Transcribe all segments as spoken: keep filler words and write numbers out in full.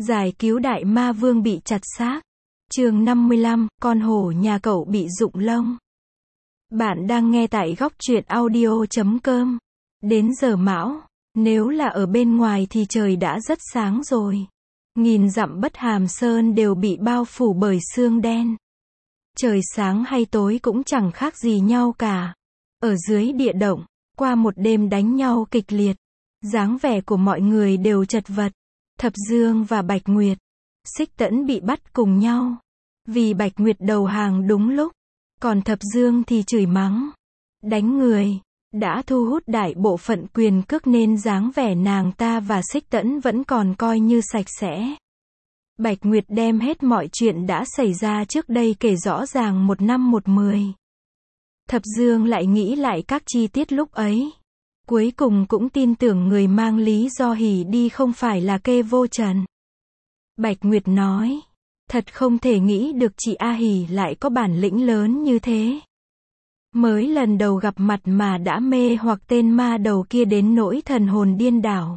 Giải cứu đại ma vương bị chặt xác. Chương năm mươi lăm, con hổ nhà cậu bị rụng lông. Bạn đang nghe tại góc truyện audio chấm com. Đến giờ mão, nếu là ở bên ngoài thì trời đã rất sáng rồi. Nghìn dặm Bất Hàm Sơn đều bị bao phủ bởi sương đen. Trời sáng hay tối cũng chẳng khác gì nhau cả. Ở dưới địa động, qua một đêm đánh nhau kịch liệt, dáng vẻ của mọi người đều chật vật. Thập Dương và Bạch Nguyệt, Xích Tẫn bị bắt cùng nhau. Vì Bạch Nguyệt đầu hàng đúng lúc, còn Thập Dương thì chửi mắng, đánh người, đã thu hút đại bộ phận quyền cước nên dáng vẻ nàng ta và Xích Tẫn vẫn còn coi như sạch sẽ. Bạch Nguyệt đem hết mọi chuyện đã xảy ra trước đây kể rõ ràng một năm một mười. Thập Dương lại nghĩ lại các chi tiết lúc ấy. Cuối cùng cũng tin tưởng người mang lý do hỉ đi không phải là Kê Vô Trần. Bạch Nguyệt nói, thật không thể nghĩ được chị A Hỉ lại có bản lĩnh lớn như thế. Mới lần đầu gặp mặt mà đã mê hoặc tên ma đầu kia đến nỗi thần hồn điên đảo.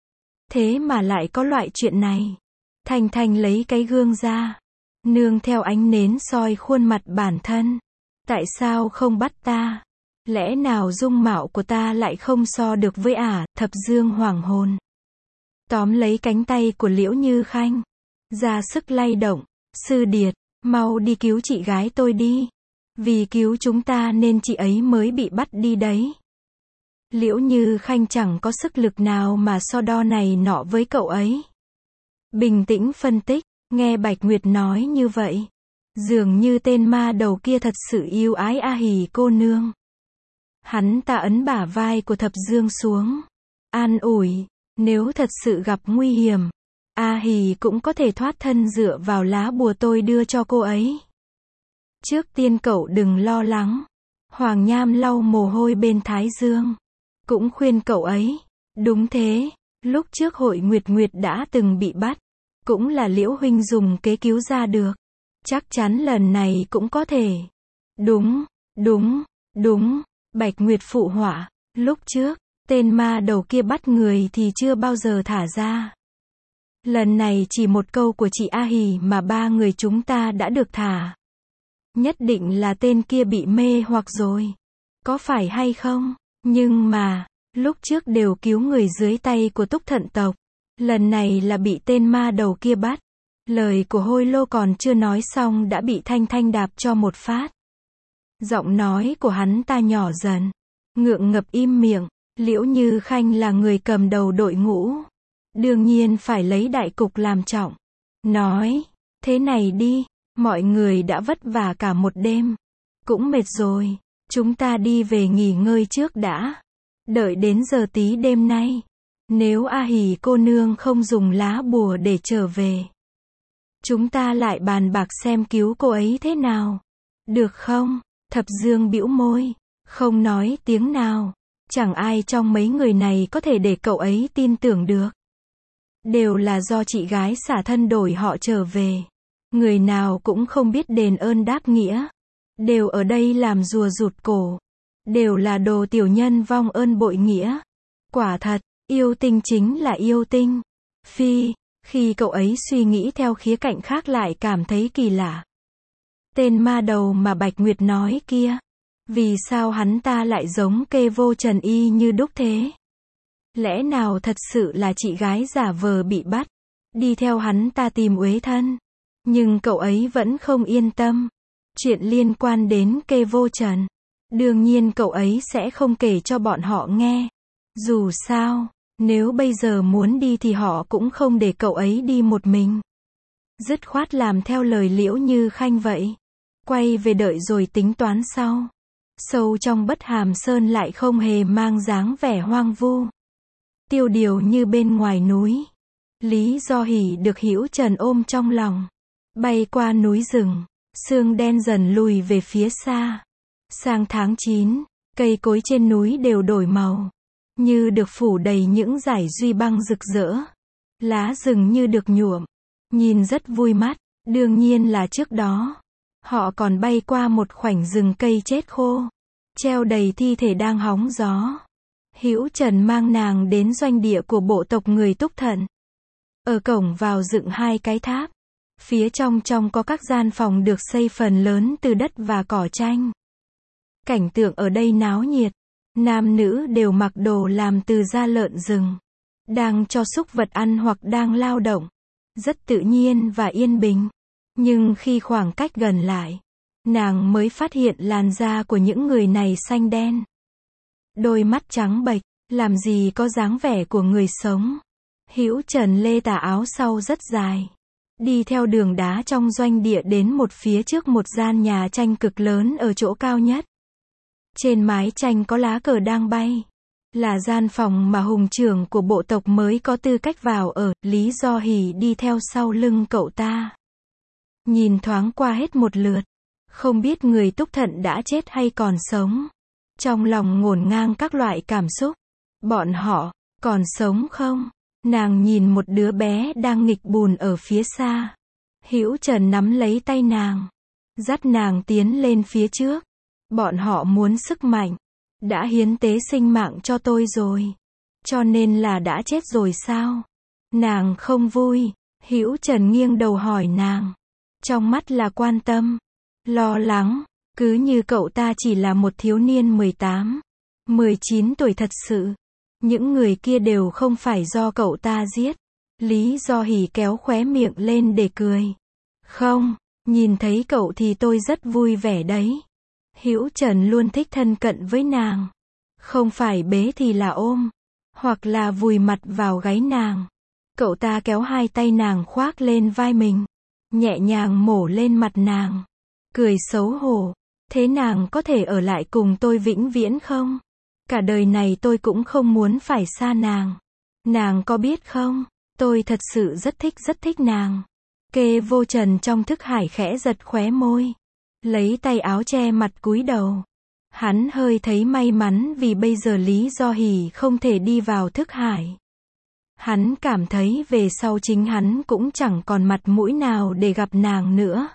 Thế mà lại có loại chuyện này. Thanh Thanh lấy cái gương ra, nương theo ánh nến soi khuôn mặt bản thân. Tại sao không bắt ta? Lẽ nào dung mạo của ta lại không so được với ả? À? Thập Dương hoảng hồn, tóm lấy cánh tay của Liễu Như Khanh, ra sức lay động. Sư Điệt, mau đi cứu chị gái tôi đi. Vì cứu chúng ta nên chị ấy mới bị bắt đi đấy. Liễu Như Khanh chẳng có sức lực nào mà so đo này nọ với cậu ấy. Bình tĩnh phân tích, nghe Bạch Nguyệt nói như vậy, dường như tên ma đầu kia thật sự yêu ái A Hỉ cô nương. Hắn ta ấn bả vai của Thập Dương xuống, an ủi, nếu thật sự gặp nguy hiểm, A Hỉ cũng có thể thoát thân dựa vào lá bùa tôi đưa cho cô ấy. Trước tiên cậu đừng lo lắng. Hoàng Nham lau mồ hôi bên thái dương, cũng khuyên cậu ấy, đúng thế, lúc trước Hội Nguyệt Nguyệt đã từng bị bắt, cũng là Liễu huynh dùng kế cứu ra được. Chắc chắn lần này cũng có thể. Đúng, đúng, đúng. Bạch Nguyệt phụ họa, lúc trước, tên ma đầu kia bắt người thì chưa bao giờ thả ra. Lần này chỉ một câu của chị A Hỉ mà ba người chúng ta đã được thả. Nhất định là tên kia bị mê hoặc rồi. Có phải hay không? Nhưng mà, lúc trước đều cứu người dưới tay của Túc Thận tộc. Lần này là bị tên ma đầu kia bắt. Lời của Hôi Lô còn chưa nói xong đã bị Thanh Thanh đạp cho một phát. Giọng nói của hắn ta nhỏ dần, ngượng ngập im miệng. Liễu Như Khanh là người cầm đầu đội ngũ, đương nhiên phải lấy đại cục làm trọng. Nói, thế này đi, mọi người đã vất vả cả một đêm, cũng mệt rồi, chúng ta đi về nghỉ ngơi trước đã. Đợi đến giờ tí đêm nay, nếu A Hỉ cô nương không dùng lá bùa để trở về, chúng ta lại bàn bạc xem cứu cô ấy thế nào. Được không? Thập Dương bĩu môi, không nói tiếng nào. Chẳng ai trong mấy người này có thể để cậu ấy tin tưởng được. Đều là do chị gái xả thân đổi họ trở về. Người nào cũng không biết đền ơn đáp nghĩa. Đều ở đây làm rùa rụt cổ. Đều là đồ tiểu nhân vong ơn bội nghĩa. Quả thật, yêu tinh chính là yêu tinh. Phi, khi cậu ấy suy nghĩ theo khía cạnh khác lại cảm thấy kỳ lạ. Tên ma đầu mà Bạch Nguyệt nói kia, vì sao hắn ta lại giống Kê Vô Trần y như đúc thế? Lẽ nào thật sự là chị gái giả vờ bị bắt, đi theo hắn ta tìm uế thân? Nhưng cậu ấy vẫn không yên tâm. Chuyện liên quan đến Kê Vô Trần, đương nhiên cậu ấy sẽ không kể cho bọn họ nghe. Dù sao, nếu bây giờ muốn đi thì họ cũng không để cậu ấy đi một mình. Dứt khoát làm theo lời Liễu Như Khanh vậy. Quay về đợi rồi tính toán sau. Sâu trong Bất Hàm Sơn lại không hề mang dáng vẻ hoang vu, tiêu điều như bên ngoài núi. Lý Do Hỉ được Hữu Trần ôm trong lòng, bay qua núi rừng, sương đen dần lùi về phía xa. Sang tháng chín, cây cối trên núi đều đổi màu, như được phủ đầy những dải duy băng rực rỡ. Lá rừng như được nhuộm, nhìn rất vui mắt. Đương nhiên là trước đó, họ còn bay qua một khoảnh rừng cây chết khô, treo đầy thi thể đang hóng gió. Hữu Trần mang nàng đến doanh địa của bộ tộc người Túc Thận. Ở cổng vào dựng hai cái tháp. Phía trong trong có các gian phòng được xây phần lớn từ đất và cỏ tranh. Cảnh tượng ở đây náo nhiệt. Nam nữ đều mặc đồ làm từ da lợn rừng. Đang cho súc vật ăn hoặc đang lao động. Rất tự nhiên và yên bình. Nhưng khi khoảng cách gần lại, nàng mới phát hiện làn da của những người này xanh đen. Đôi mắt trắng bệch, làm gì có dáng vẻ của người sống. Hữu Trần lê tà áo sau rất dài. Đi theo đường đá trong doanh địa đến một phía trước một gian nhà tranh cực lớn ở chỗ cao nhất. Trên mái tranh có lá cờ đang bay. Là gian phòng mà hùng trưởng của bộ tộc mới có tư cách vào ở. Lý Do Hỷ đi theo sau lưng cậu ta. Nhìn thoáng qua hết một lượt. Không biết người Túc Thận đã chết hay còn sống. Trong lòng ngổn ngang các loại cảm xúc. Bọn họ, còn sống không? Nàng nhìn một đứa bé đang nghịch bùn ở phía xa. Hữu Trần nắm lấy tay nàng. Dắt nàng tiến lên phía trước. Bọn họ muốn sức mạnh. Đã hiến tế sinh mạng cho tôi rồi. Cho nên là đã chết rồi sao? Nàng không vui. Hữu Trần nghiêng đầu hỏi nàng. Trong mắt là quan tâm. Lo lắng. Cứ như cậu ta chỉ là một thiếu niên mười tám, mười chín tuổi thật sự. Những người kia đều không phải do cậu ta giết. Lý Do Hỷ kéo khóe miệng lên để cười. Không, nhìn thấy cậu thì tôi rất vui vẻ đấy. Hữu Trần luôn thích thân cận với nàng. Không phải bế thì là ôm. Hoặc là vùi mặt vào gáy nàng. Cậu ta kéo hai tay nàng khoác lên vai mình. Nhẹ nhàng mổ lên mặt nàng. Cười xấu hổ. Thế nàng có thể ở lại cùng tôi vĩnh viễn không? Cả đời này tôi cũng không muốn phải xa nàng. Nàng có biết không? Tôi thật sự rất thích rất thích nàng. Kê Vô Trần trong thức hải khẽ giật khóe môi. Lấy tay áo che mặt cúi đầu. Hắn hơi thấy may mắn vì bây giờ Lý Do Hỷ không thể đi vào thức hải. Hắn cảm thấy về sau chính hắn cũng chẳng còn mặt mũi nào để gặp nàng nữa.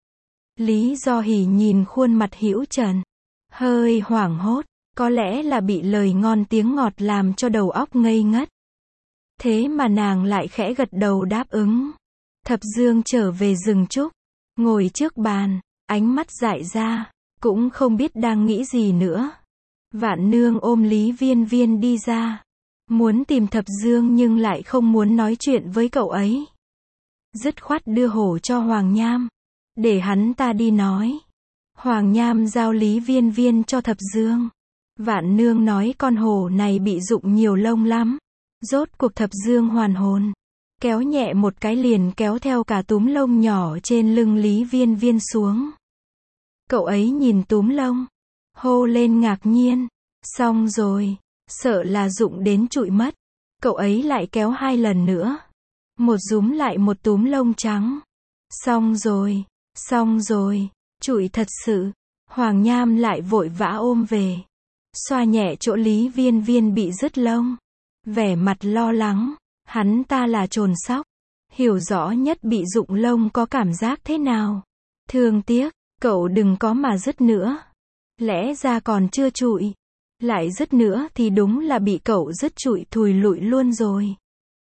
Lý Do Hỷ nhìn khuôn mặt Hữu Trần. Hơi hoảng hốt. Có lẽ là bị lời ngon tiếng ngọt làm cho đầu óc ngây ngất. Thế mà nàng lại khẽ gật đầu đáp ứng. Thập Dương trở về rừng trúc. Ngồi trước bàn. Ánh mắt dại ra. Cũng không biết đang nghĩ gì nữa. Vạn Nương ôm Lý Viên Viên đi ra. Muốn tìm Thập Dương nhưng lại không muốn nói chuyện với cậu ấy. Dứt khoát đưa hổ cho Hoàng Nham. Để hắn ta đi nói. Hoàng Nham giao Lý Viên Viên cho Thập Dương. Vạn Nương nói con hổ này bị rụng nhiều lông lắm. Rốt cuộc Thập Dương hoàn hồn. Kéo nhẹ một cái liền kéo theo cả túm lông nhỏ trên lưng Lý Viên Viên xuống. Cậu ấy nhìn túm lông. Hô lên ngạc nhiên. Xong rồi. Sợ là rụng đến trụi mất. Cậu ấy lại kéo hai lần nữa. Một rúm lại một túm lông trắng. Xong rồi. Xong rồi. Trụi thật sự. Hoàng Nham lại vội vã ôm về. Xoa nhẹ chỗ Lý Viên Viên bị rứt lông. Vẻ mặt lo lắng. Hắn ta là trồn sóc. Hiểu rõ nhất bị rụng lông có cảm giác thế nào. Thương tiếc. Cậu đừng có mà rứt nữa. Lẽ ra còn chưa trụi. Lại rứt nữa thì đúng là bị cậu rứt trụi thùi lụi luôn rồi.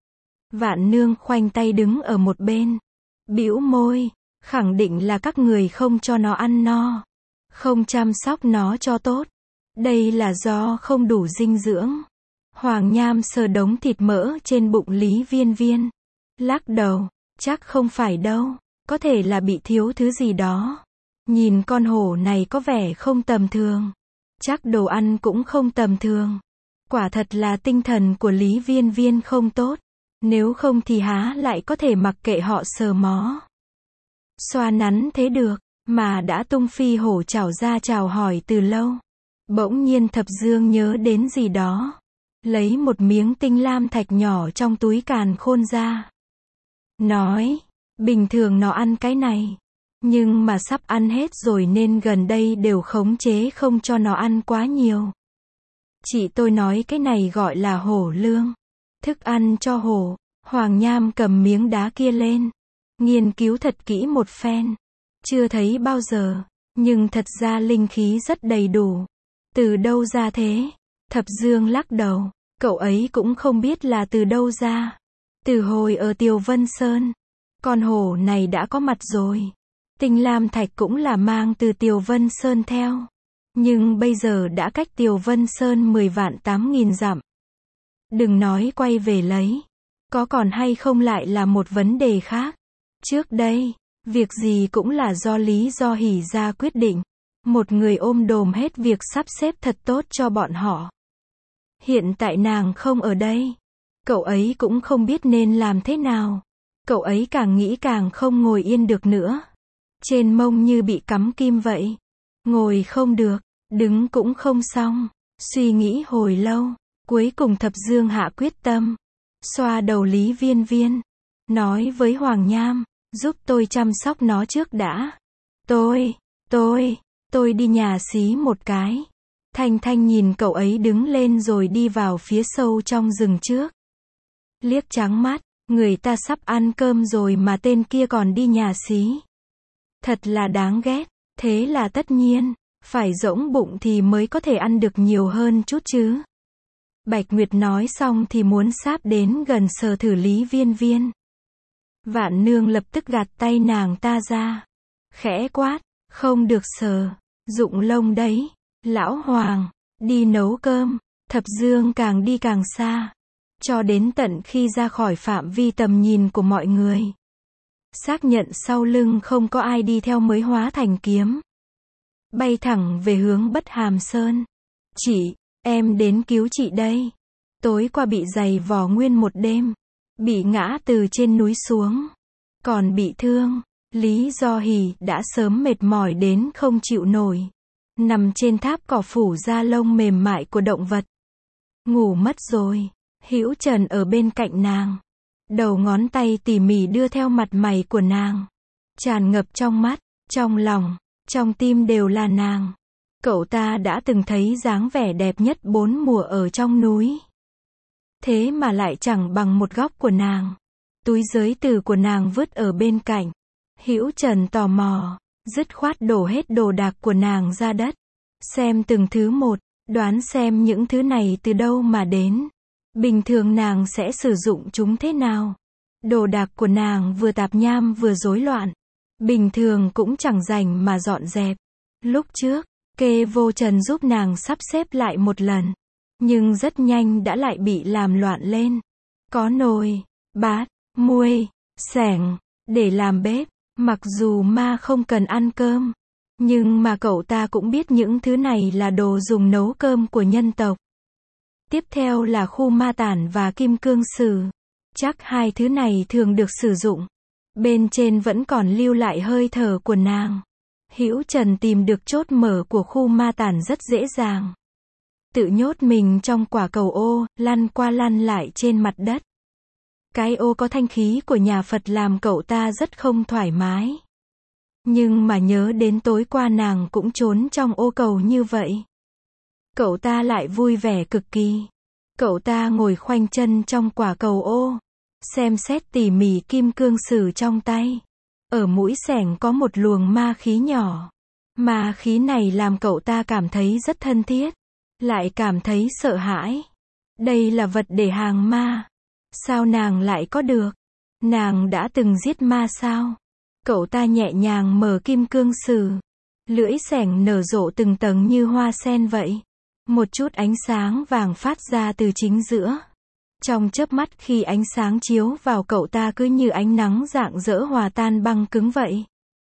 Vạn Nương khoanh tay đứng ở một bên. Bĩu môi. Khẳng định là các người không cho nó ăn no. Không chăm sóc nó cho tốt. Đây là do không đủ dinh dưỡng. Hoàng Nham sờ đống thịt mỡ trên bụng Lý Viên Viên. Lắc đầu. Chắc không phải đâu. Có thể là bị thiếu thứ gì đó. Nhìn con hổ này có vẻ không tầm thường. Chắc đồ ăn cũng không tầm thường. Quả thật là tinh thần của Lý Viên Viên không tốt. Nếu không thì há lại có thể mặc kệ họ sờ mó. Xoa nắn thế được. Mà đã tung phi hổ chảo ra chào hỏi từ lâu. Bỗng nhiên Thập Dương nhớ đến gì đó. Lấy một miếng tinh lam thạch nhỏ trong túi càn khôn ra. Nói. Bình thường nó ăn cái này. Nhưng mà sắp ăn hết rồi nên gần đây đều khống chế không cho nó ăn quá nhiều. Chị tôi nói cái này gọi là hổ lương. Thức ăn cho hổ. Hoàng Nham cầm miếng đá kia lên. Nghiên cứu thật kỹ một phen. Chưa thấy bao giờ. Nhưng thật ra linh khí rất đầy đủ. Từ đâu ra thế? Thập Dương lắc đầu. Cậu ấy cũng không biết là từ đâu ra. Từ hồi ở Tiều Vân Sơn, con hổ này đã có mặt rồi. Tinh Lam Thạch cũng là mang từ Tiều Vân Sơn theo. Nhưng bây giờ đã cách Tiều Vân Sơn mười vạn tám nghìn dặm. Đừng nói quay về lấy. Có còn hay không lại là một vấn đề khác. Trước đây, việc gì cũng là do Lý Do Hỷ ra quyết định. Một người ôm đồm hết việc sắp xếp thật tốt cho bọn họ. Hiện tại nàng không ở đây. Cậu ấy cũng không biết nên làm thế nào. Cậu ấy càng nghĩ càng không ngồi yên được nữa. Trên mông như bị cắm kim vậy. Ngồi không được, đứng cũng không xong. Suy nghĩ hồi lâu, cuối cùng Thập Dương hạ quyết tâm. Xoa đầu Lý Viên Viên. Nói với Hoàng Nham, giúp tôi chăm sóc nó trước đã. Tôi, tôi, tôi đi nhà xí một cái. Thanh Thanh nhìn cậu ấy đứng lên rồi đi vào phía sâu trong rừng trước. Liếc trắng mắt, người ta sắp ăn cơm rồi mà tên kia còn đi nhà xí. Thật là đáng ghét, thế là tất nhiên, phải rỗng bụng thì mới có thể ăn được nhiều hơn chút chứ. Bạch Nguyệt nói xong thì muốn sáp đến gần sờ thử Lý Viên Viên. Vạn Nương lập tức gạt tay nàng ta ra. Khẽ quát, không được sờ, rụng lông đấy. Lão Hoàng, đi nấu cơm. Thập Dương càng đi càng xa. Cho đến tận khi ra khỏi phạm vi tầm nhìn của mọi người. Xác nhận sau lưng không có ai đi theo mới hóa thành kiếm. Bay thẳng về hướng Bất Hàm Sơn. Chị, em đến cứu chị đây. Tối qua bị giày vò nguyên một đêm. Bị ngã từ trên núi xuống. Còn bị thương. Lý Do Hỷ đã sớm mệt mỏi đến không chịu nổi. Nằm trên tháp cỏ phủ da lông mềm mại của động vật. Ngủ mất rồi. Hữu Trần ở bên cạnh nàng. Đầu ngón tay tỉ mỉ đưa theo mặt mày của nàng. Tràn ngập trong mắt, trong lòng, trong tim đều là nàng. Cậu ta đã từng thấy dáng vẻ đẹp nhất bốn mùa ở trong núi. Thế mà lại chẳng bằng một góc của nàng. Túi giới từ của nàng vứt ở bên cạnh. Hữu Trần tò mò, dứt khoát đổ hết đồ đạc của nàng ra đất. Xem từng thứ một, đoán xem những thứ này từ đâu mà đến. Bình thường nàng sẽ sử dụng chúng thế nào? Đồ đạc của nàng vừa tạp nham vừa rối loạn. Bình thường cũng chẳng rảnh mà dọn dẹp. Lúc trước, Kê Vô Trần giúp nàng sắp xếp lại một lần. Nhưng rất nhanh đã lại bị làm loạn lên. Có nồi, bát, muôi, xẻng, để làm bếp. Mặc dù ma không cần ăn cơm. Nhưng mà cậu ta cũng biết những thứ này là đồ dùng nấu cơm của nhân tộc. Tiếp theo là khu ma tản và kim cương sử. Chắc hai thứ này thường được sử dụng. Bên trên vẫn còn lưu lại hơi thở của nàng. Hữu Trần tìm được chốt mở của khu ma tản rất dễ dàng. Tự nhốt mình trong quả cầu ô, lăn qua lăn lại trên mặt đất. Cái ô có thanh khí của nhà Phật làm cậu ta rất không thoải mái. Nhưng mà nhớ đến tối qua nàng cũng trốn trong ô cầu như vậy. Cậu ta lại vui vẻ cực kỳ. Cậu ta ngồi khoanh chân trong quả cầu ô. Xem xét tỉ mỉ kim cương sử trong tay. Ở mũi xẻng có một luồng ma khí nhỏ. Ma khí này làm cậu ta cảm thấy rất thân thiết. Lại cảm thấy sợ hãi. Đây là vật để hàng ma. Sao nàng lại có được? Nàng đã từng giết ma sao? Cậu ta nhẹ nhàng mở kim cương sử. Lưỡi xẻng nở rộ từng tầng như hoa sen vậy. Một chút ánh sáng vàng phát ra từ chính giữa. Trong chớp mắt khi ánh sáng chiếu vào cậu ta cứ như ánh nắng rạng rỡ hòa tan băng cứng vậy.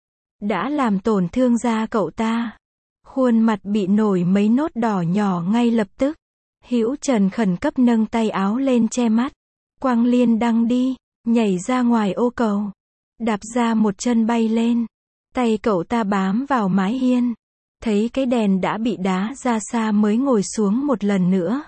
Đã làm tổn thương da cậu ta. Khuôn mặt bị nổi mấy nốt đỏ nhỏ ngay lập tức. Hữu Trần khẩn cấp nâng tay áo lên che mắt. Quang Liên đăng đi, nhảy ra ngoài ô cầu. Đạp ra một chân bay lên. Tay cậu ta bám vào mái hiên. Thấy cái đèn đã bị đá ra xa mới ngồi xuống một lần nữa.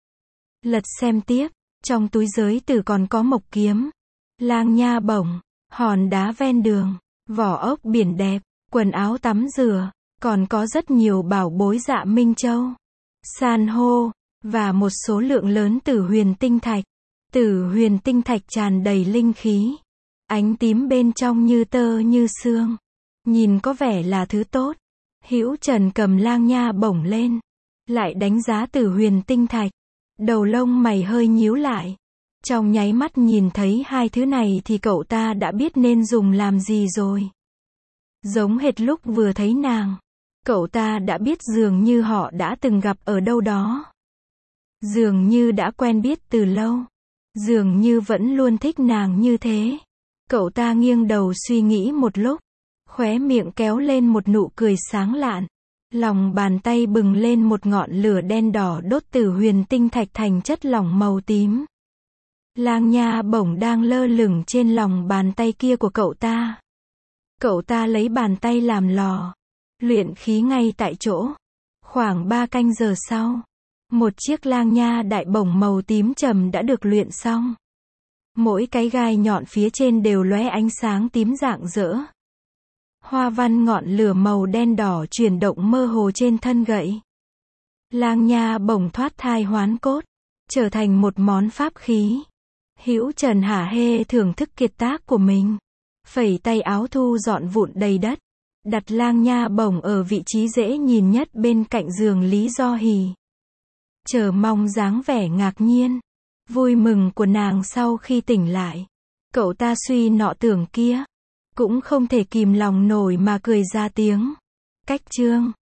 Lật xem tiếp, trong túi giới tử còn có mộc kiếm, lang nha bổng, hòn đá ven đường, vỏ ốc biển đẹp, quần áo tắm rửa, còn có rất nhiều bảo bối Dạ Minh Châu, san hô, và một số lượng lớn tử huyền tinh thạch. Tử huyền tinh thạch tràn đầy linh khí. Ánh tím bên trong như tơ như xương. Nhìn có vẻ là thứ tốt. Hữu Trần cầm lang nha bổng lên. Lại đánh giá tử huyền tinh thạch. Đầu lông mày hơi nhíu lại. Trong nháy mắt nhìn thấy hai thứ này thì cậu ta đã biết nên dùng làm gì rồi. Giống hệt lúc vừa thấy nàng. Cậu ta đã biết dường như họ đã từng gặp ở đâu đó. Dường như đã quen biết từ lâu. Dường như vẫn luôn thích nàng như thế. Cậu ta nghiêng đầu suy nghĩ một lúc. Khóe miệng kéo lên một nụ cười sáng lạn. Lòng bàn tay bừng lên một ngọn lửa đen đỏ đốt từ huyền tinh thạch thành chất lỏng màu tím. Lang Nha Bổng đang lơ lửng trên lòng bàn tay kia của cậu ta. Cậu ta lấy bàn tay làm lò. Luyện khí ngay tại chỗ. Khoảng ba canh giờ sau. Một chiếc lang nha đại bổng màu tím trầm đã được luyện xong. Mỗi cái gai nhọn phía trên đều lóe ánh sáng tím rạng rỡ. Hoa văn ngọn lửa màu đen đỏ chuyển động mơ hồ trên thân gậy. Lang nha bổng thoát thai hoán cốt. Trở thành một món pháp khí. Hữu Trần hả hê thưởng thức kiệt tác của mình. Phẩy tay áo thu dọn vụn đầy đất. Đặt lang nha bổng ở vị trí dễ nhìn nhất bên cạnh giường Lý Do Hì. Chờ mong dáng vẻ ngạc nhiên, vui mừng của nàng sau khi tỉnh lại. Cậu ta suy nọ tưởng kia. Cũng không thể kìm lòng nổi mà cười ra tiếng. Cách chương